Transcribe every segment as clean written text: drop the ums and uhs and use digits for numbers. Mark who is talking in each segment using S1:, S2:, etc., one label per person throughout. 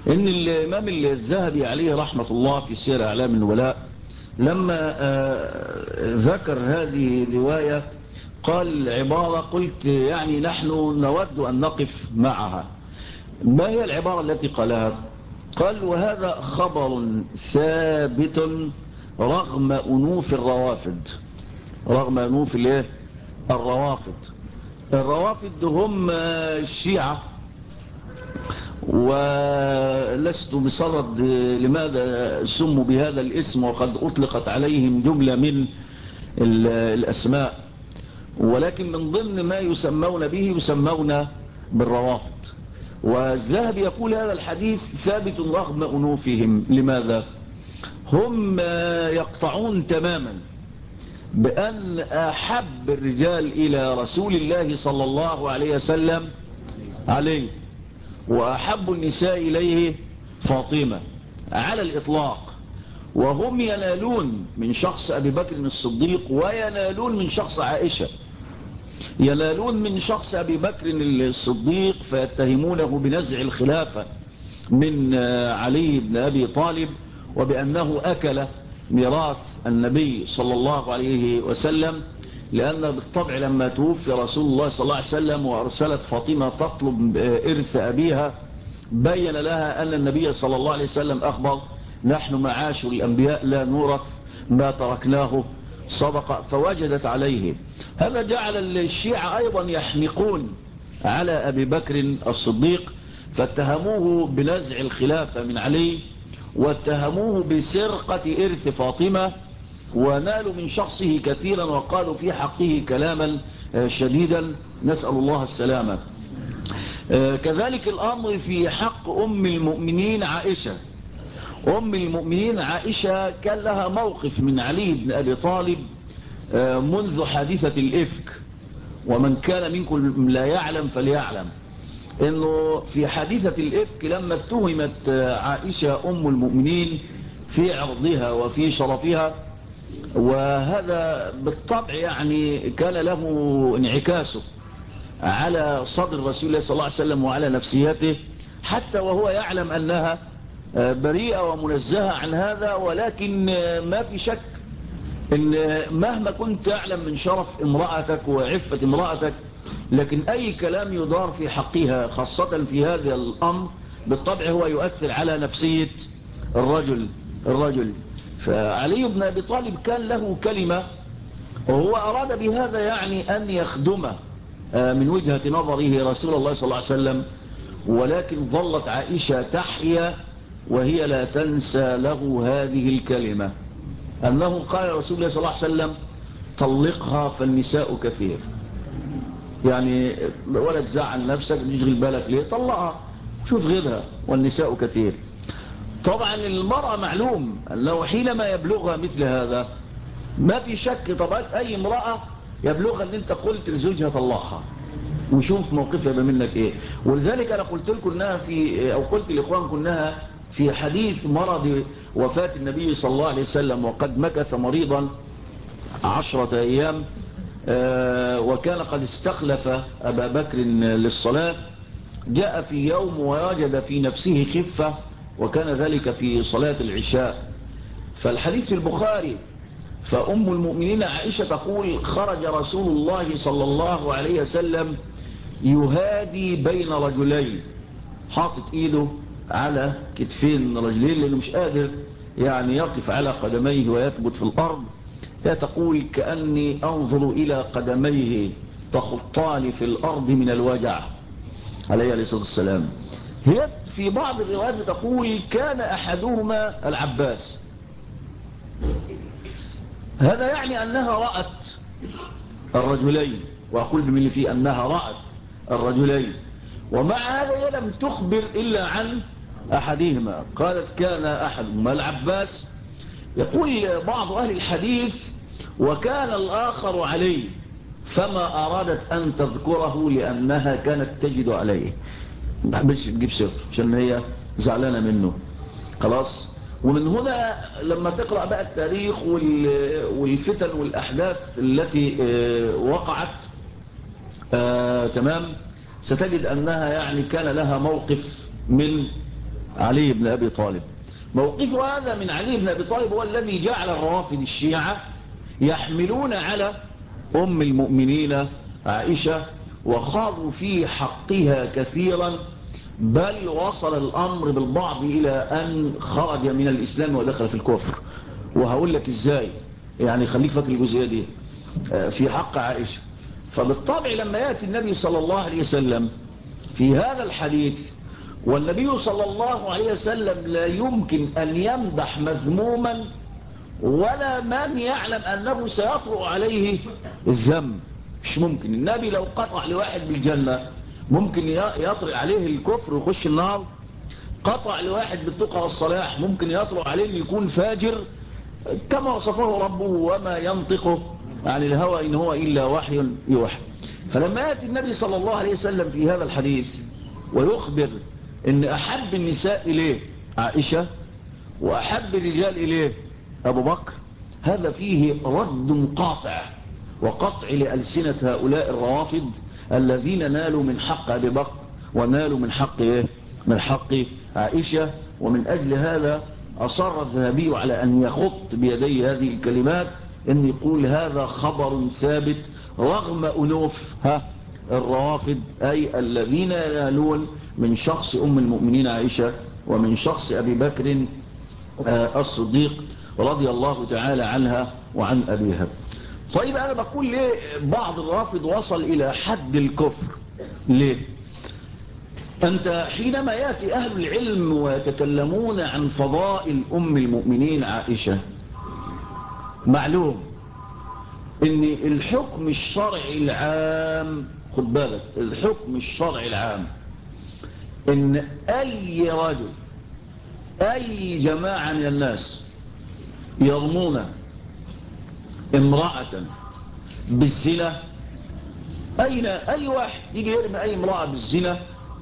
S1: إن الإمام الذهبي عليه رحمة الله في سير أعلام النبلاء لما ذكر هذه الرواية قال عبارة قلت يعني نحن نود أن نقف معها. ما هي العبارة التي قالها؟ قال: وهذا خبر ثابت رغم أنوف الروافد. رغم أنوف الروافد. الروافد هم الشيعة، ولست بصدد لماذا سموا بهذا الاسم وقد أطلقت عليهم جملة من الأسماء، ولكن من ضمن ما يسمون به يسمون بالروافد. والذهب يقول هذا الحديث ثابت رغم أنوفهم. لماذا؟ هم يقطعون تماما بأن أحب الرجال إلى رسول الله صلى الله عليه وسلم عليه، وأحب النساء إليه فاطمة على الإطلاق. وهم ينالون من شخص أبي بكر الصديق وينالون من شخص عائشة. ينالون من شخص أبي بكر الصديق فيتهمونه بنزع الخلافة من علي بن أبي طالب، وبأنه أكل ميراث النبي صلى الله عليه وسلم، لأن بالطبع لما توفي رسول الله صلى الله عليه وسلم وأرسلت فاطمة تطلب إرث أبيها بين لها أن النبي صلى الله عليه وسلم أخبر: نحن معاشر الأنبياء لا نورث ما تركناه صدقة. فوجدت عليه. هذا جعل الشيعة أيضا يحنقون على أبي بكر الصديق، فاتهموه بنزع الخلافة من علي، واتهموه بسرقة إرث فاطمة، ونالوا من شخصه كثيرا وقالوا في حقه كلاما شديدا، نسأل الله السلامة. كذلك الأمر في حق أم المؤمنين عائشة. أم المؤمنين عائشة كان لها موقف من علي بن أبي طالب منذ حادثة الإفك، ومن كان منكم لا يعلم فليعلم أنه في حادثة الإفك لما اتهمت عائشة أم المؤمنين في عرضها وفي شرفها، وهذا بالطبع يعني كان له انعكاسه على صدر رسول الله صلى الله عليه وسلم وعلى نفسيته، حتى وهو يعلم أنها بريئة ومنزهة عن هذا. ولكن ما في شك إن مهما كنت تعلم من شرف امرأتك وعفة امرأتك، لكن أي كلام يدار في حقها خاصة في هذا الأمر بالطبع هو يؤثر على نفسية الرجل. فعلي بن أبي طالب كان له كلمة، وهو أراد بهذا يعني أن يخدمه من وجهة نظره رسول الله صلى الله عليه وسلم، ولكن ظلت عائشة تحيا وهي لا تنسى له هذه الكلمة، أنه قال رسول الله صلى الله عليه وسلم: طلقها فالنساء كثير. يعني ولا تزعل نفسك، تشغل بالك ليه، طلقها شوف غيرها، والنساء كثير. طبعا المرأة معلوم أنه حينما يبلغها مثل هذا ما في شك طبعا أي امرأة يبلغها أن أنت قلت لزوجها طلقها وشوف موقفها منك إيه. ولذلك أنا قلت لكم أنها أو قلت لإخوانكم أنها في حديث مرض وفاة النبي صلى الله عليه وسلم، وقد مكث مريضا 10 أيام، وكان قد استخلف أبا بكر للصلاة. جاء في يوم ووجد في نفسه خفة، وكان ذلك في صلاة العشاء. فالحديث في البخاري، فأم المؤمنين عائشة تقول: خرج رسول الله صلى الله عليه وسلم يهادي بين رجلين، حاطط ايده على كتفين رجلين لأنه مش قادر يعني يقف على قدميه ويثبت في الأرض. لا تقول: كأني أنظر إلى قدميه تخطان في الأرض من الوجع، عليه الصلاة والسلام. هي في بعض الروايات بتقول: كان أحدهما العباس. هذا يعني أنها رأت الرجلين، وأقول بمن فيه أنها رأت الرجلين، ومع هذا هي لم تخبر إلا عن أحدهما. قالت: كان أحدهما العباس. يقول بعض أهل الحديث: وكان الآخر عليه، فما أرادت أن تذكره لأنها كانت تجد عليه، ما حبتش تجيب سيرته عشان هي زعلانة منه خلاص. ومن هنا لما تقرأ بقى التاريخ والفتن والأحداث التي وقعت تمام، ستجد أنها يعني كان لها موقف من علي بن أبي طالب. موقف هذا من علي بن أبي طالب هو الذي جعل الروافض الشيعة يحملون على أم المؤمنين عائشة وخاضوا في حقها كثيرا، بل وصل الأمر بالبعض إلى أن خرج من الإسلام ودخل في الكفر. وهقول لك إزاي، يعني خليك فاكر الجزئية دي في حق عائشة. فبالطبع لما يأتي النبي صلى الله عليه وسلم في هذا الحديث، والنبي صلى الله عليه وسلم لا يمكن أن يمدح مذموما ولا من يعلم أنه سيطرق عليه الذم، مش ممكن. النبي لو قطع لواحد بالجنة ممكن يطرق عليه الكفر ويخش النار، قطع لواحد بالتقى والصلاح ممكن يطرق عليه أن يكون فاجر، كما وصفه ربه وما ينطق عن الهوى إن هو إلا وحي يوحى. فلما يأتي النبي صلى الله عليه وسلم في هذا الحديث ويخبر إن أحب النساء إليه عائشة وأحب الرجال إليه أبو بكر، هذا فيه رد قاطع وقطع لألسنة هؤلاء الروافض الذين نالوا من حق أبي بكر ونالوا من حق من حق عائشة. ومن أجل هذا أصر الذهبي على أن يخط بيدي هذه الكلمات، أن يقول هذا خبر ثابت رغم أنوف الروافض، أي الذين ينالون من شخص أم المؤمنين عائشة ومن شخص أبي بكر الصديق رضي الله تعالى عنها وعن أبيها. طيب أنا بقول ليه بعض الرافض وصل إلى حد الكفر؟ ليه؟ أنت حينما يأتي أهل العلم ويتكلمون عن فضائل أم المؤمنين عائشة، معلوم أن الحكم الشرعي العام، خد بالك، الحكم الشرعي العام أن أي رجل، أي جماعة من الناس يرمون امرأة بالزنا، أي واحد يجي يرمي أي امرأة بالزنا،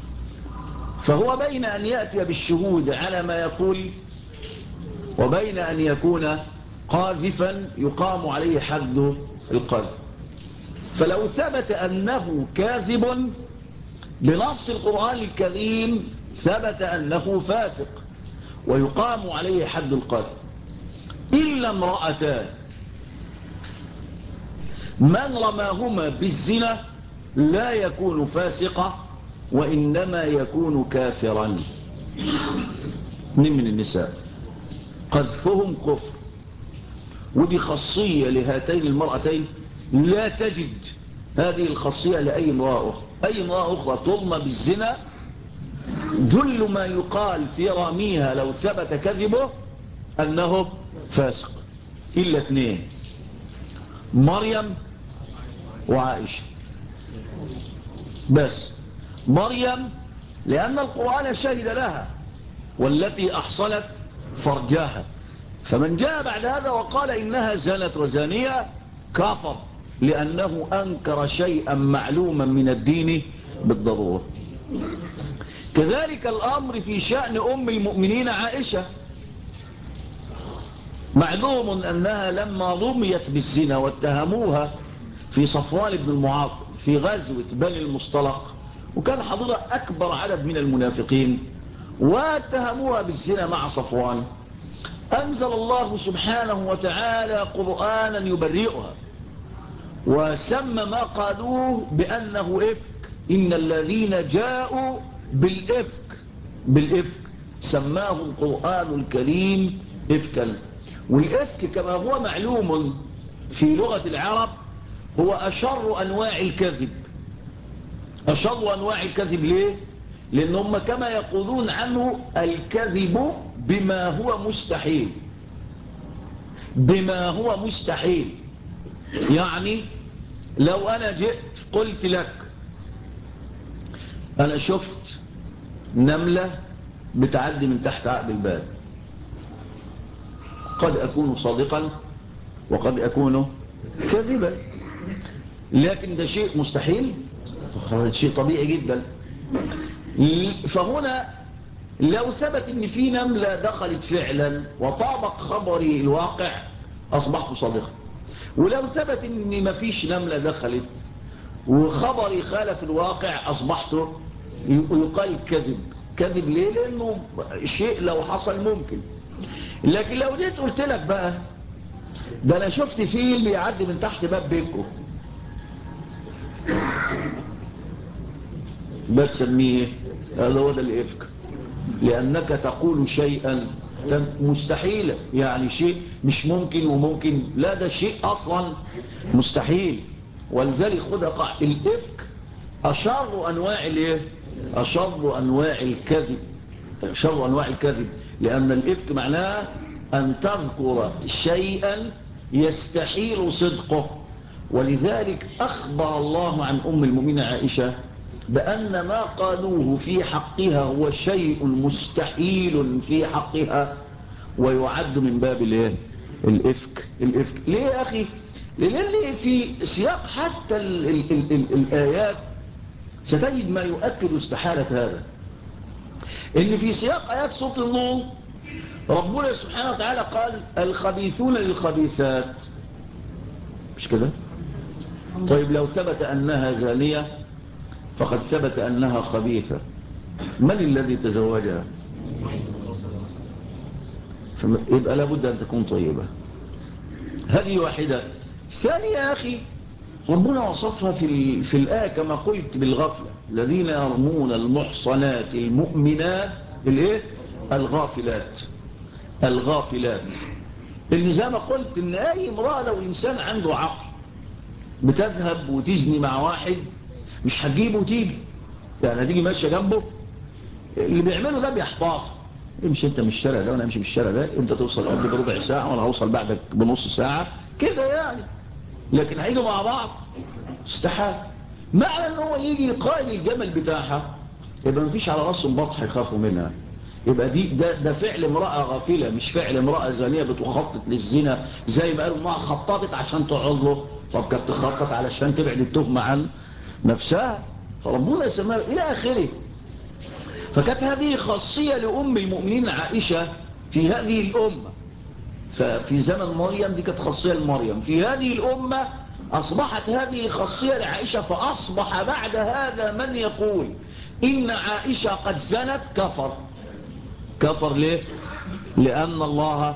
S1: فهو بين أن يأتي بالشهود على ما يقول وبين أن يكون قاذفا يقام عليه حد القذف. فلو ثبت أنه كاذب بنص القرآن الكريم ثبت أنه فاسق ويقام عليه حد القذف. إلا امرأتان من رماهما بالزنا لا يكون فاسقا وإنما يكون كافرا. من النساء قذفهم كفر، ودي خاصية لهاتين المرأتين، لا تجد هذه الخاصية لأي امرأة أخرى. أي امرأة أخرى ترمى بالزنا جل ما يقال في راميها لو ثبت كذبه أنه فاسق، إلا اثنين، مريم وعائشة بس. مريم لأن القرآن شهد لها والتي أحصلت فرجها، فمن جاء بعد هذا وقال إنها زنت وزانية كافر، لأنه أنكر شيئا معلوما من الدين بالضرورة. كذلك الأمر في شأن أم المؤمنين عائشة، معلوم أنها لما رميت بالزنا واتهموها في صفوان بن المعاطل في غزوة بني المصطلق، وكان حضرها أكبر عدد من المنافقين، واتهموها بالزنا مع صفوان، أنزل الله سبحانه وتعالى قرآنا يبرئها وسمى ما قالوه بأنه إفك. إن الذين جاءوا بالإفك سماه القرآن الكريم إفكا. والإفك كما هو معلوم في لغة العرب هو أشر أنواع الكذب. أشر أنواع الكذب ليه؟ لأنهم كما يقولون عنه الكذب بما هو مستحيل. بما هو مستحيل يعني لو أنا جئت قلت لك أنا شفت نملة بتعدي من تحت عقب الباب، قد أكون صادقا وقد أكون كذبا، لكن ده شيء مستحيل، شيء طبيعي جدا. فهنا لو ثبت ان في نملة دخلت فعلا وطابق خبري الواقع اصبحت صادقا، ولو ثبت ان ما فيش نملة دخلت وخبري خالف الواقع اصبحت يقال كذب ليه؟ لأنه شيء لو حصل ممكن. لكن لو جيت قلت لك بقى ده أنا شفت فيل بيعدي من تحت باب بيتكم، بتسميه هذا هو ده الإفك، لأنك تقول شيئا مستحيل، يعني شيء مش ممكن وممكن، لا ده شيء أصلا مستحيل. ولذلك خد الإفك أشر أنواع الايه؟ أشر أنواع الكذب، أشر أنواع الكذب، لأن الإفك معناه أن تذكر شيئا يستحيل صدقه. ولذلك أخبر الله عن أم المؤمنين عائشة بأن ما قالوه في حقها هو شيء مستحيل في حقها ويعد من باب الإفك. ليه يا أخي؟ لأن في سياق حتى الآيات ستجد ما يؤكد استحالة هذا. إن في سياق آيات سورة النور ربنا سبحانه وتعالى قال الخبيثون للخبيثات، مش كده؟ طيب لو ثبت أنها زانية فقد ثبت أنها خبيثة، من الذي تزوجها؟ يبقى لابد أن تكون طيبة. هذه واحدة. ثانية يا أخي ربنا وصفها في الآية كما قلت بالغفلة، الذين يرمون المحصنات المؤمنات الغافلات. اللي زي ما قلت إن أي امرأة لو إنسان عنده عقل بتذهب وتزني مع واحد مش هتجيبه وتيجي، يعني هتيجي ماشية جنبه، اللي بيعمله ده بيحبط، امشي انت من الشارع ده وانا امشي من الشارع ده، انت توصل قبل بربع ساعة وانا هوصل بعدك بنص ساعة كده يعني. لكن هيجوا مع بعض استحال. معنى ان هو يجي يقائل الجمل بتاعها يبقى مفيش على راسهم بطح يخافوا منها، يبقى ده فعل امرأة غافلة، مش فعل امرأة زانية بتخطط للزنا زي ما قالوا انها خططت عشان تعرضه. طب كانت تخطط علشان تبعد التهمة عن نفسها، فربنا يسمى الى اخره. فكانت هذه خاصية لأم المؤمنين عائشة في هذه الأمة، ففي زمن مريم دي كانت خاصية لمريم، في هذه الأمة أصبحت هذه خاصية لعائشة. فأصبح بعد هذا من يقول إن عائشة قد زنت كفر ليه؟ لأن الله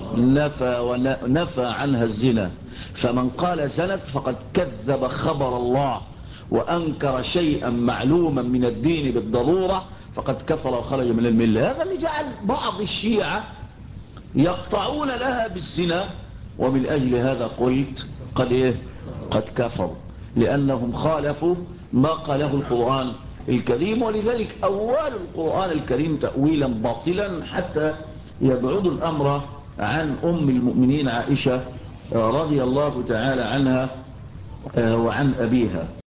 S1: نفى عنها الزنا، فمن قال زنت فقد كذب خبر الله وأنكر شيئا معلوما من الدين بالضرورة، فقد كفر وخرج من الملة. هذا اللي جعل بعض الشيعة يقطعون لها بالزنا، ومن أجل هذا قلت قد كفروا، لأنهم خالفوا ما قاله القرآن الكريم. ولذلك أول القرآن الكريم تأويلا باطلا حتى يبعد الأمر عن أم المؤمنين عائشة رضي الله تعالى عنها وعن أبيها.